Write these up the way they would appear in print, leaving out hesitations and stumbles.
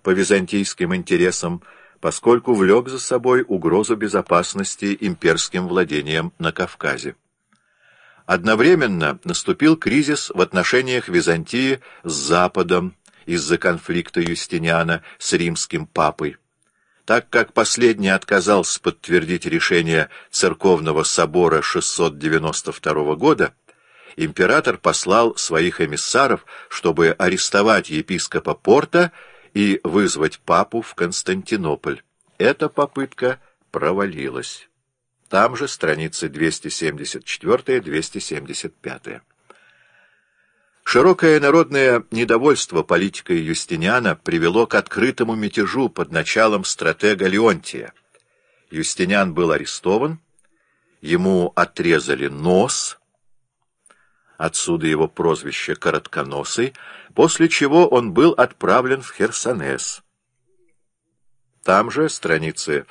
по византийским интересам, поскольку влек за собой угрозу безопасности имперским владениям на Кавказе. Одновременно наступил кризис в отношениях Византии с Западом из-за конфликта Юстиниана с римским папой. Так как последний отказался подтвердить решение Церковного собора 692 года, император послал своих эмиссаров, чтобы арестовать епископа Порта и вызвать папу в Константинополь. Эта попытка провалилась. Там же страницы 274-275. Широкое народное недовольство политикой Юстиниана привело к открытому мятежу под началом стратега Леонтия. Юстиниан был арестован, ему отрезали нос, отсюда его прозвище «Коротконосый», после чего он был отправлен в Херсонес. Там же страницы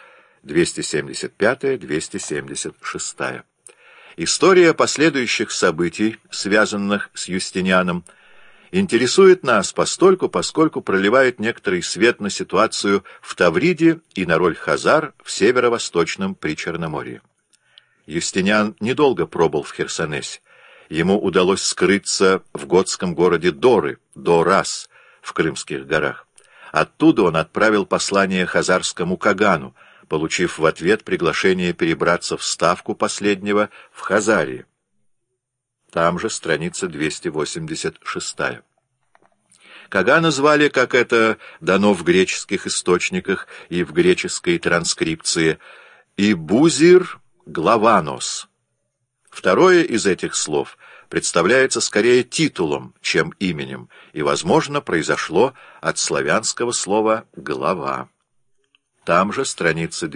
275-276. История последующих событий, связанных с Юстинианом, интересует нас постольку, поскольку проливает некоторый свет на ситуацию в Тавриде и на роль хазар в северо-восточном Причерноморье. Юстиниан недолго пробыл в Херсонесе. Ему удалось скрыться в готском городе Доры, Дорас, в Крымских горах. Оттуда он отправил послание хазарскому Кагану, получив в ответ приглашение перебраться в ставку последнего в Хазарии. Там же страница 286. Кагана звали, как это дано в греческих источниках и в греческой транскрипции, Ибузир Главанос. Второе из этих слов представляется скорее титулом, чем именем, и, возможно, произошло от славянского слова «глава». Там же страницы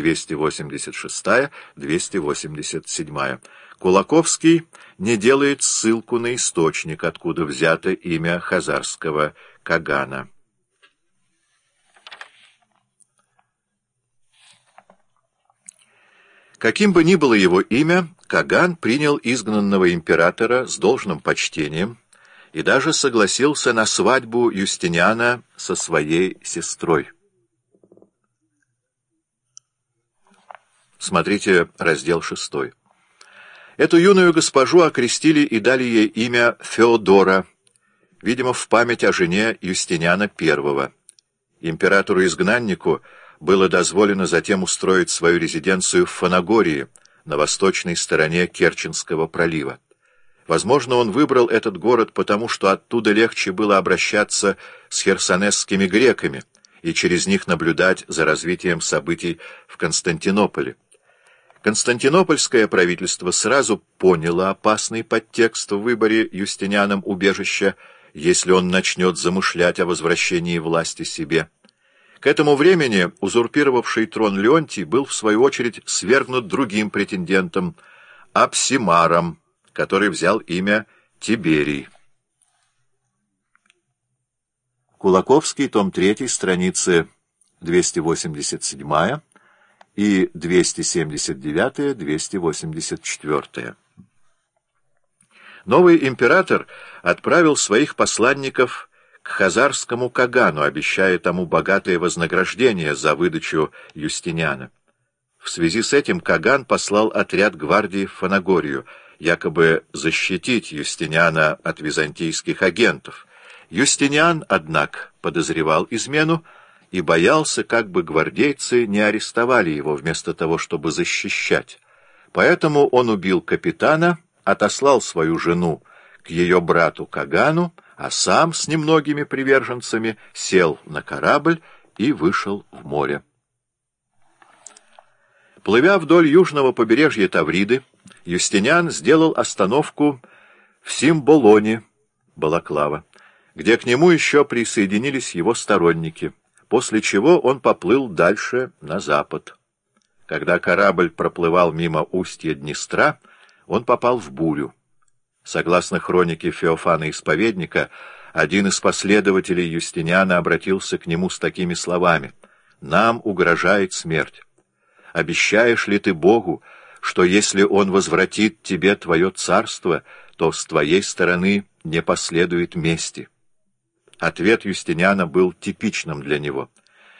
286-287. Кулаковский не делает ссылку на источник, откуда взято имя хазарского Кагана. Каким бы ни было его имя, Каган принял изгнанного императора с должным почтением и даже согласился на свадьбу Юстиниана со своей сестрой. Смотрите раздел 6. Эту юную госпожу окрестили и дали ей имя Феодора, видимо, в память о жене Юстиниана I. Императору-изгнаннику было дозволено затем устроить свою резиденцию в Фанагории, на восточной стороне Керченского пролива. Возможно, он выбрал этот город потому, что оттуда легче было обращаться с херсонесскими греками и через них наблюдать за развитием событий в Константинополе. Константинопольское правительство сразу поняло опасный подтекст в выборе Юстинианом убежища, если он начнет замышлять о возвращении власти себе. К этому времени узурпировавший трон Леонтий был, в свою очередь, свергнут другим претендентом, Апсимаром, который взял имя Тиберий. Кулаковский, том 3, страницы 287 и 279-284. Новый император отправил своих посланников к хазарскому Кагану, обещая тому богатое вознаграждение за выдачу Юстиниана. В связи с этим Каган послал отряд гвардии в Фанагорию, якобы защитить Юстиниана от византийских агентов. Юстиниан, однако, подозревал измену и боялся, как бы гвардейцы не арестовали его вместо того, чтобы защищать. Поэтому он убил капитана, отослал свою жену к ее брату Кагану, а сам с немногими приверженцами сел на корабль и вышел в море. Плывя вдоль южного побережья Тавриды, Юстиниан сделал остановку в Симболоне, Балаклава, где к нему еще присоединились его сторонники, после чего он поплыл дальше на запад. Когда корабль проплывал мимо устья Днестра, он попал в бурю. Согласно хронике Феофана Исповедника, один из последователей Юстиниана обратился к нему с такими словами: «Нам угрожает смерть. Обещаешь ли ты Богу, что если Он возвратит тебе твое царство, то с твоей стороны не последует мести?» Ответ Юстиниана был типичным для него.